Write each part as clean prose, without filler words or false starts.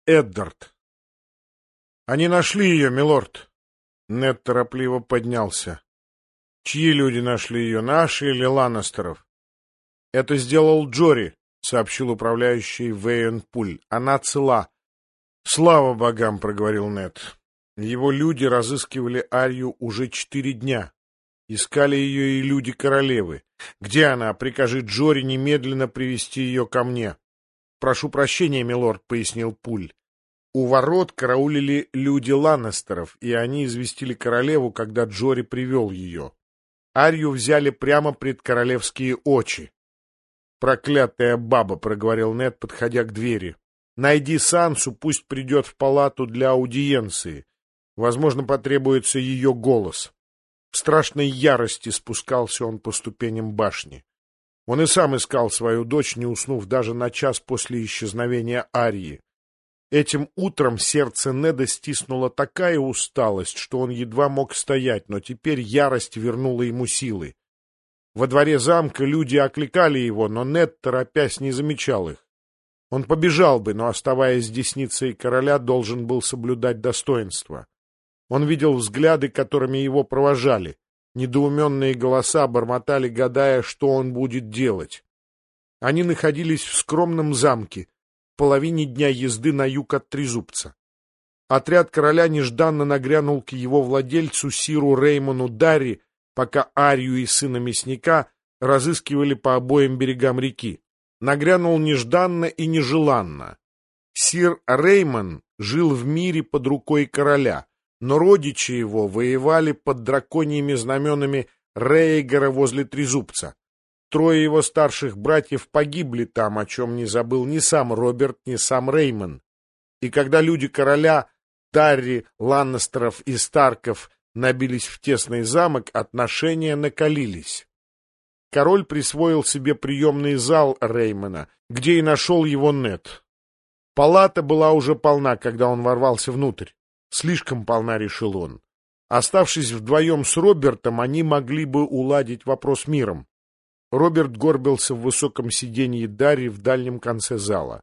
Эддард. Они нашли ее, милорд. Нед торопливо поднялся. Чьи люди нашли ее, наши или Ланнестеров? Это сделал Джори, сообщил управляющий Вейенпуль. Она цела. Слава богам, проговорил Нед. Его люди разыскивали Арью уже 4 дня. Искали ее и люди королевы. Где она? Прикажи Джори немедленно привести ее ко мне. Прошу прощения, милорд, пояснил Пуль. У ворот караулили люди Ланнестеров, и они известили королеву, когда Джори привел ее. Арью взяли прямо пред королевские очи. «Проклятая баба!» — проговорил Нед, подходя к двери. «Найди Сансу, пусть придет в палату для аудиенции. Возможно, потребуется ее голос». В страшной ярости спускался он по ступеням башни. Он и сам искал свою дочь, не уснув даже на час после исчезновения Арьи. Этим утром сердце Неда стиснула такая усталость, что он едва мог стоять, но теперь ярость вернула ему силы. Во дворе замка люди окликали его, но Нед, торопясь, не замечал их. Он побежал бы, но, оставаясь десницей короля, должен был соблюдать достоинство. Он видел взгляды, которыми его провожали. Недоуменные голоса бормотали, гадая, что он будет делать. Они находились в скромном замке, в половине дня езды на юг от Трезубца. Отряд короля нежданно нагрянул к его владельцу сиру Реймону Дарри, пока Арью и сына мясника разыскивали по обоим берегам реки. Нагрянул нежданно и нежеланно. Сир Реймон жил в мире под рукой короля, но родичи его воевали под драконьими знаменами Рейгара возле Трезубца. 3 его старших братьев погибли там, о чем не забыл ни сам Роберт, ни сам Реймон. И когда люди короля, Дарри, Ланнестеров и Старков набились в тесный замок, отношения накалились. Король присвоил себе приемный зал Реймона, где и нашел его Нед. Палата была уже полна, когда он ворвался внутрь. Слишком полна, решил он. Оставшись вдвоем с Робертом, они могли бы уладить вопрос миром. Роберт горбился в высоком сиденье Дарьи в дальнем конце зала.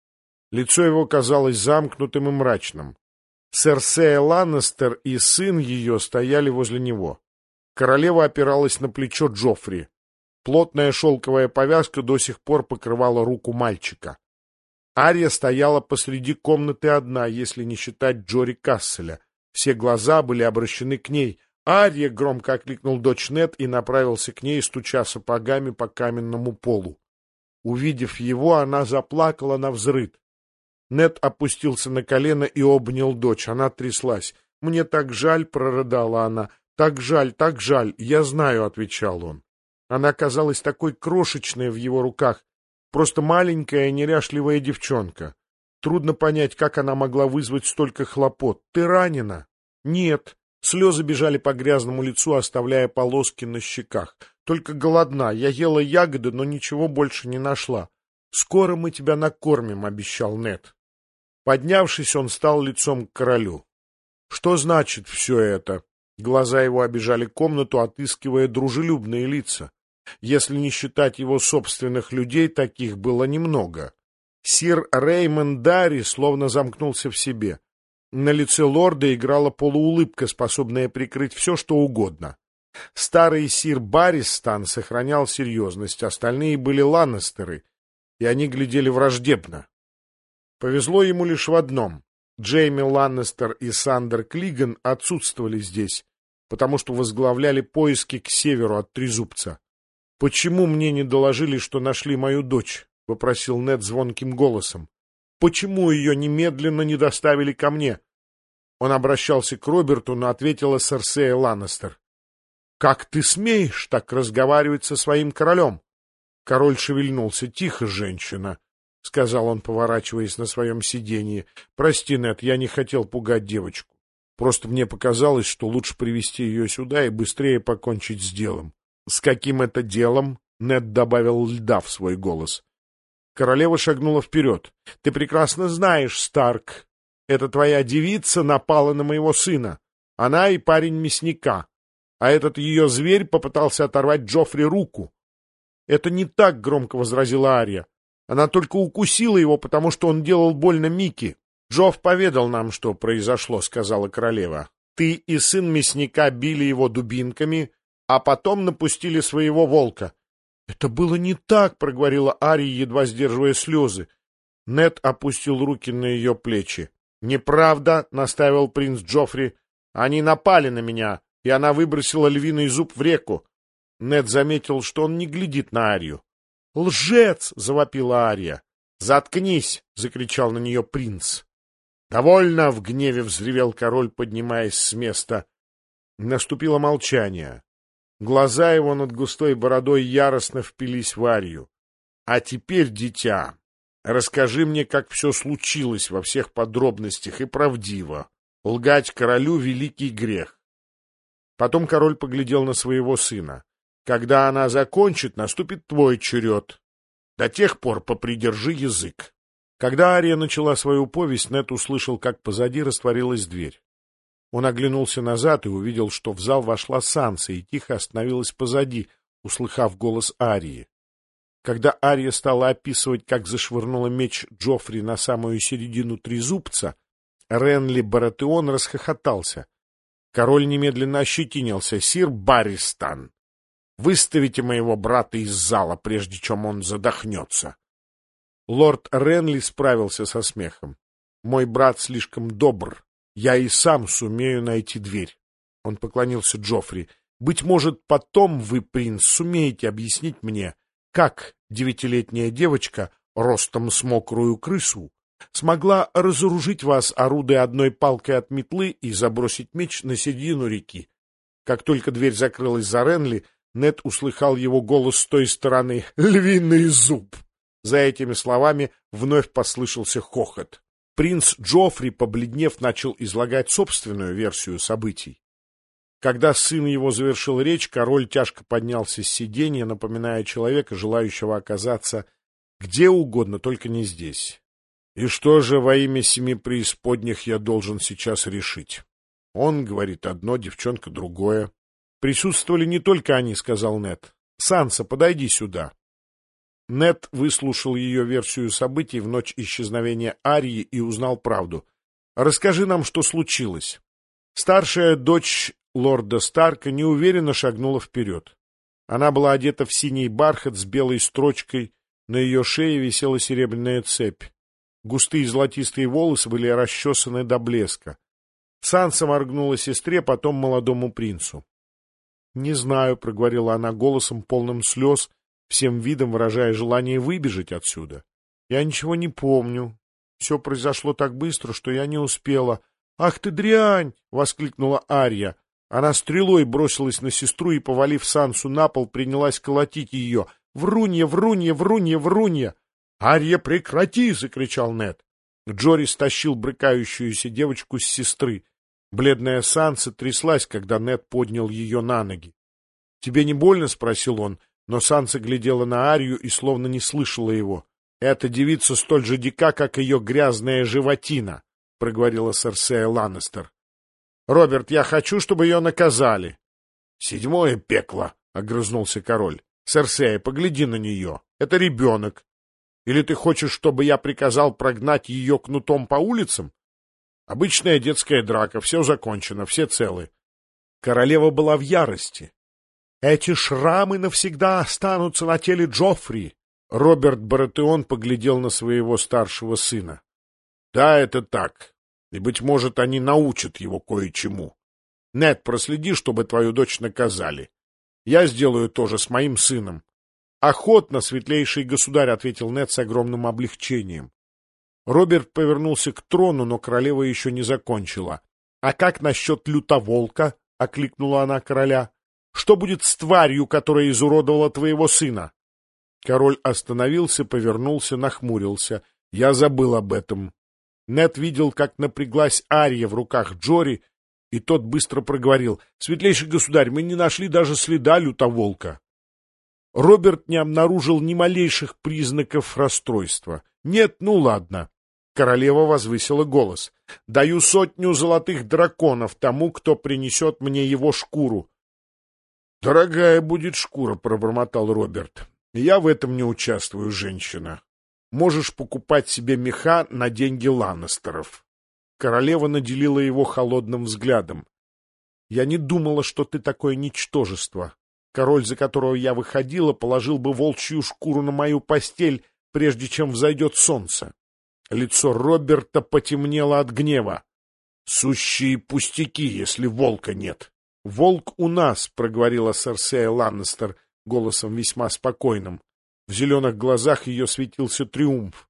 Лицо его казалось замкнутым и мрачным. Серсея Ланнестер и сын ее стояли возле него. Королева опиралась на плечо Джоффри. Плотная шелковая повязка до сих пор покрывала руку мальчика. Арья стояла посреди комнаты одна, если не считать Джори Касселя. Все глаза были обращены к ней. «Арья!» — громко окликнул дочь Нед и направился к ней, стуча сапогами по каменному полу. Увидев его, она заплакала навзрыд. Нед опустился на колено и обнял дочь. Она тряслась. «Мне так жаль!» — прорыдала она. «Так жаль, так жаль!» «Я знаю!» — отвечал он. Она казалась такой крошечной в его руках. Просто маленькая, неряшливая девчонка. Трудно понять, как она могла вызвать столько хлопот. «Ты ранена?» «Нет». Слезы бежали по грязному лицу, оставляя полоски на щеках. «Только голодна. Я ела ягоды, но ничего больше не нашла. Скоро мы тебя накормим», — обещал Нед. Поднявшись, он стал лицом к королю. «Что значит все это?» Глаза его обежали комнату, отыскивая дружелюбные лица. Если не считать его собственных людей, таких было немного. Сир Реймон Дарри словно замкнулся в себе. На лице лорда играла полуулыбка, способная прикрыть все, что угодно. Старый сир Барристан сохранял серьезность, остальные были Ланнестеры, и они глядели враждебно. Повезло ему лишь в одном. Джейми Ланнестер и Сандер Клиган отсутствовали здесь, потому что возглавляли поиски к северу от Трезубца. «Почему мне не доложили, что нашли мою дочь?» — вопросил Нед звонким голосом. «Почему ее немедленно не доставили ко мне?» Он обращался к Роберту, но ответила Серсея Ланнестер. «Как ты смеешь так разговаривать со своим королем?» Король шевельнулся. «Тихо, женщина», — сказал он, поворачиваясь на своем сиденье. «Прости, Нед, я не хотел пугать девочку. Просто мне показалось, что лучше привести ее сюда и быстрее покончить с делом». «С каким это делом?» — Нед добавил льда в свой голос. Королева шагнула вперед. «Ты прекрасно знаешь, Старк, эта твоя девица напала на моего сына. Она и парень мясника. А этот ее зверь попытался оторвать Джоффри руку». «Это не так», — громко возразила Арья. «Она только укусила его, потому что он делал больно Микки. «Джофф поведал нам, что произошло», — сказала королева. «Ты и сын мясника били его дубинками, а потом напустили своего волка». «Это было не так», — проговорила Ария, едва сдерживая слезы. Нед опустил руки на ее плечи. «Неправда», — настаивал принц Джоффри. «Они напали на меня, и она выбросила львиный зуб в реку». Нед заметил, что он не глядит на Арию. «Лжец!» — завопила Ария. «Заткнись!» — закричал на нее принц. «Довольно!» — в гневе взревел король, поднимаясь с места. Наступило молчание. Глаза его над густой бородой яростно впились в Арию. «А теперь, дитя, расскажи мне, как все случилось во всех подробностях и правдиво. Лгать королю — великий грех». Потом король поглядел на своего сына. «Когда она закончит, наступит твой черед. До тех пор попридержи язык». Когда Ария начала свою повесть, Нед услышал, как позади растворилась дверь. Он оглянулся назад и увидел, что в зал вошла Санса и тихо остановилась позади, услыхав голос Арии. Когда Ария стала описывать, как зашвырнула меч Джоффри на самую середину трезубца, Ренли Баратеон расхохотался. Король немедленно ощетинился. «Сир Барристан, выставите моего брата из зала, прежде чем он задохнется». Лорд Ренли справился со смехом. «Мой брат слишком добр. Я и сам сумею найти дверь». Он поклонился Джоффри. «Быть может, потом вы, принц, сумеете объяснить мне, как 9-летняя девочка, ростом с мокрую крысу, смогла разоружить вас, орудуя одной палкой от метлы, и забросить меч на середину реки». Как только дверь закрылась за Ренли, Нед услыхал его голос с той стороны: «Львиный зуб!» За этими словами вновь послышался хохот. Принц Джоффри, побледнев, начал излагать собственную версию событий. Когда сын его завершил речь, король тяжко поднялся с сиденья, напоминая человека, желающего оказаться где угодно, только не здесь. «И что же во имя семи преисподних я должен сейчас решить? Он говорит одно, девчонка другое». «Присутствовали не только они», — сказал Нед. «Санса, подойди сюда». Нед выслушал ее версию событий в ночь исчезновения Арии и узнал правду. «Расскажи нам, что случилось». Старшая дочь лорда Старка неуверенно шагнула вперед. Она была одета в синий бархат с белой строчкой, на ее шее висела серебряная цепь. Густые золотистые волосы были расчесаны до блеска. Санса моргнула сестре, потом молодому принцу. «Не знаю», — проговорила она голосом, полным слез, всем видом выражая желание выбежать отсюда. «Я ничего не помню. Все произошло так быстро, что я не успела». «Ах ты дрянь!» — воскликнула Ария. Она стрелой бросилась на сестру и, повалив Сансу на пол, принялась колотить ее. «Врунья, врунья, врунья, врунья!» «Ария, прекрати!» — закричал Нед. Джори стащил брыкающуюся девочку с сестры. Бледная Санса тряслась, когда Нед поднял ее на ноги. «Тебе не больно?» — спросил он, но Санса глядела на Арию и словно не слышала его. «Эта девица столь же дика, как ее грязная животина», — проговорила Серсея Ланнистер. «Роберт, я хочу, чтобы ее наказали». «Седьмое пекло», — огрызнулся король. «Серсея, погляди на нее. Это ребенок. Или ты хочешь, чтобы я приказал прогнать ее кнутом по улицам? Обычная детская драка, все закончено, все целы». Королева была в ярости. «Эти шрамы навсегда останутся на теле Джоффри». Роберт Баратеон поглядел на своего старшего сына. «Да, это так. И, быть может, они научат его кое-чему. Нед, проследи, чтобы твою дочь наказали. Я сделаю то же с моим сыном». «Охотно, светлейший государь», — ответил Нед с огромным облегчением. Роберт повернулся к трону, но королева еще не закончила. «А как насчет лютоволка?» — окликнула она короля. «Что будет с тварью, которая изуродовала твоего сына?» Король остановился, повернулся, нахмурился. «Я забыл об этом». Нед видел, как напряглась Ария в руках Джори, и тот быстро проговорил: «Светлейший государь, мы не нашли даже следа лютоволка». Роберт не обнаружил ни малейших признаков расстройства. «Нет, ну ладно». Королева возвысила голос. «Даю 100 золотых драконов тому, кто принесет мне его шкуру». «Дорогая будет шкура», — пробормотал Роберт. «Я в этом не участвую, женщина». можешь покупать себе меха на деньги Ланнестеров. Королева наделила его холодным взглядом. Я не думала, что ты такое ничтожество. Король, за которого я выходила, положил бы волчью шкуру на мою постель, прежде чем взойдет солнце. Лицо Роберта потемнело от гнева. Сущие пустяки, если волка нет. — Волк у нас, — проговорила Серсея Ланнестер голосом весьма спокойным. В зеленых глазах ее светился триумф.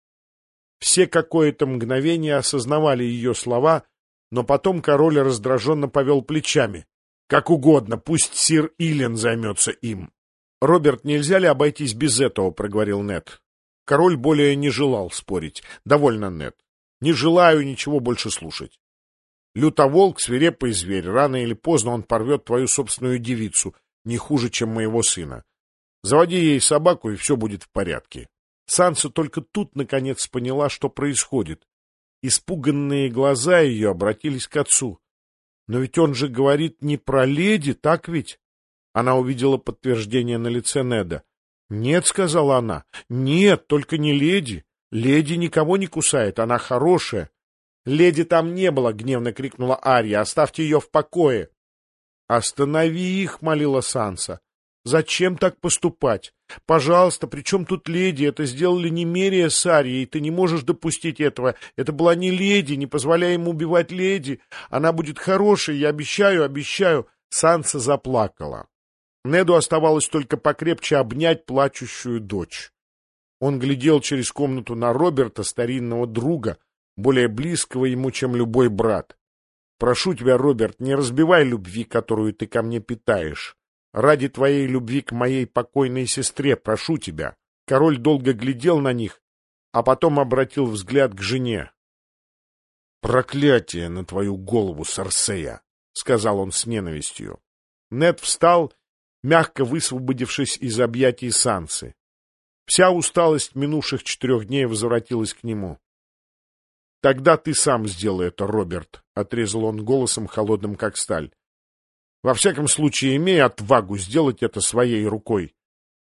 Все какое-то мгновение осознавали ее слова, но потом король раздраженно повел плечами. — Как угодно, пусть сир Илен займется им. — Роберт, нельзя ли обойтись без этого? — проговорил Нед. Король более не желал спорить. — Довольно, Нед. Не желаю ничего больше слушать. Лютоволк — свирепый зверь. Рано или поздно он порвет твою собственную девицу, не хуже, чем моего сына. Заводи ей собаку, и все будет в порядке. Санса только тут, наконец, поняла, что происходит. Испуганные глаза ее обратились к отцу. Но ведь он же говорит не про леди, так ведь? Она увидела подтверждение на лице Неда. — Нет, — сказала она, — нет, только не леди. Леди никого не кусает, она хорошая. — Леди там не было, — гневно крикнула Арья, — оставьте ее в покое. — Останови их, — молила Санса. — Зачем так поступать? Пожалуйста, при чем тут леди? Это сделали Немерия с Арьей, ты не можешь допустить этого. Это была не леди, не позволяй ему убивать леди. Она будет хорошей, я обещаю, обещаю. Санса заплакала. Неду оставалось только покрепче обнять плачущую дочь. Он глядел через комнату на Роберта, старинного друга, более близкого ему, чем любой брат. Прошу тебя, Роберт, не разбивай любви, которую ты ко мне питаешь. Ради твоей любви к моей покойной сестре, прошу тебя. Король долго глядел на них, а потом обратил взгляд к жене. — Проклятие на твою голову, Серсея! — сказал он с ненавистью. Нед встал, мягко высвободившись из объятий Сансы. Вся усталость минувших 4 дней возвратилась к нему. — Тогда ты сам сделай это, Роберт, — отрезал он голосом, холодным как сталь. — Во всяком случае, имей отвагу сделать это своей рукой.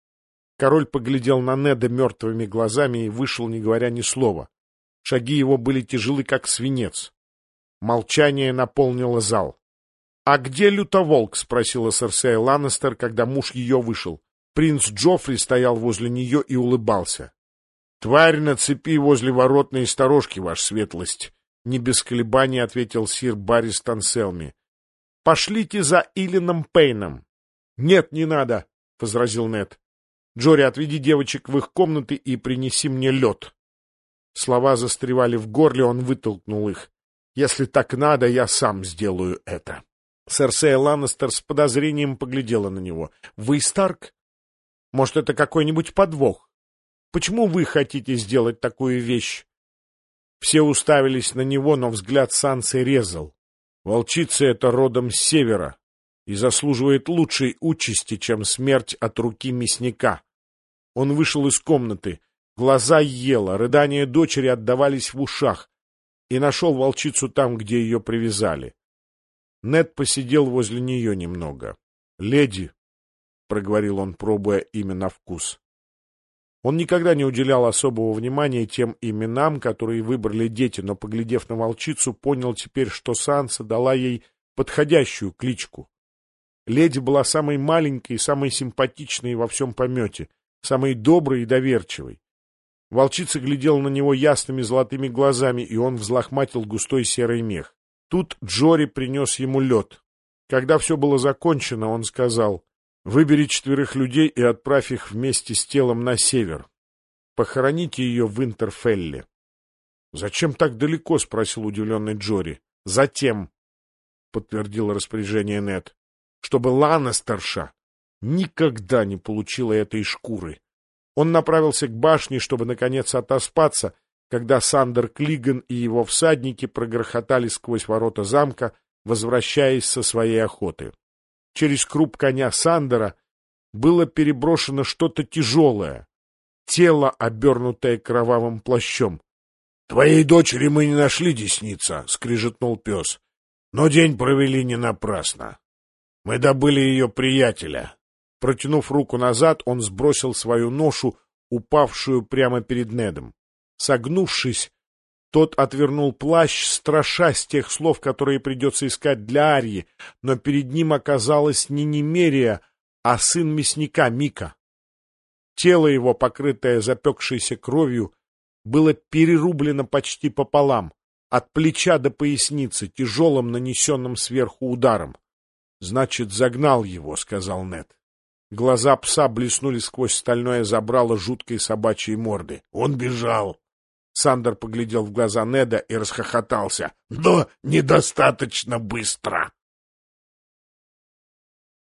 Король поглядел на Неда мертвыми глазами и вышел, не говоря ни слова. Шаги его были тяжелы, как свинец. Молчание наполнило зал. — А где Лютоволк? — спросила Серсея Ланнестер, когда муж ее вышел. Принц Джоффри стоял возле нее и улыбался. — Тварь на цепи возле воротной сторожки, ваша светлость, — не без колебаний ответил сир Баррис Танселми. — Пошлите за Иленом Пейном. — Нет, не надо, — возразил Нед. — Джори, отведи девочек в их комнаты и принеси мне лед. Слова застревали в горле, он вытолкнул их. — Если так надо, я сам сделаю это. Серсея Ланнестер с подозрением поглядела на него. — Вы Старк? Может, это какой-нибудь подвох? Почему вы хотите сделать такую вещь? Все уставились на него, но взгляд Сансы резал. Волчица эта родом с севера и заслуживает лучшей участи, чем смерть от руки мясника. Он вышел из комнаты, глаза ела, рыдания дочери отдавались в ушах, и нашел волчицу там, где ее привязали. Нед посидел возле нее немного. — Леди, — проговорил он, пробуя имя на вкус. Он никогда не уделял особого внимания тем именам, которые выбрали дети, но, поглядев на волчицу, понял теперь, что Санса дала ей подходящую кличку. Леди была самой маленькой и самой симпатичной во всем помете, самой доброй и доверчивой. Волчица глядела на него ясными золотыми глазами, и он взлохматил густой серый мех. Тут Джори принес ему лед. Когда все было закончено, он сказал: «Выбери 4 людей и отправь их вместе с телом на север. Похороните ее в Интерфелле». «Зачем так далеко?» — спросил удивленный Джори. «Затем», — подтвердил распоряжение Нед, — «чтобы Ланнестерша никогда не получила этой шкуры». Он направился к башне, чтобы, наконец, отоспаться, когда Сандер Клиган и его всадники прогрохотали сквозь ворота замка, возвращаясь со своей охоты. Через круп коня Сандера было переброшено что-то тяжелое, тело, обернутое кровавым плащом. — Твоей дочери мы не нашли, десница, — скрижетнул пес, — но день провели не напрасно. Мы добыли ее приятеля. Протянув руку назад, он сбросил свою ношу, упавшую прямо перед Недом. Согнувшись, тот отвернул плащ, страшась тех слов, которые придется искать для Арьи, но перед ним оказалась не Немерия, а сын мясника Мика. Тело его, покрытое запекшейся кровью, было перерублено почти пополам, от плеча до поясницы, тяжелым нанесенным сверху ударом. — Значит, загнал его, — сказал Нед. Глаза пса блеснули сквозь стальное забрало жуткой собачьей морды. — Он бежал. Сандер поглядел в глаза Неда и расхохотался. — Но недостаточно быстро.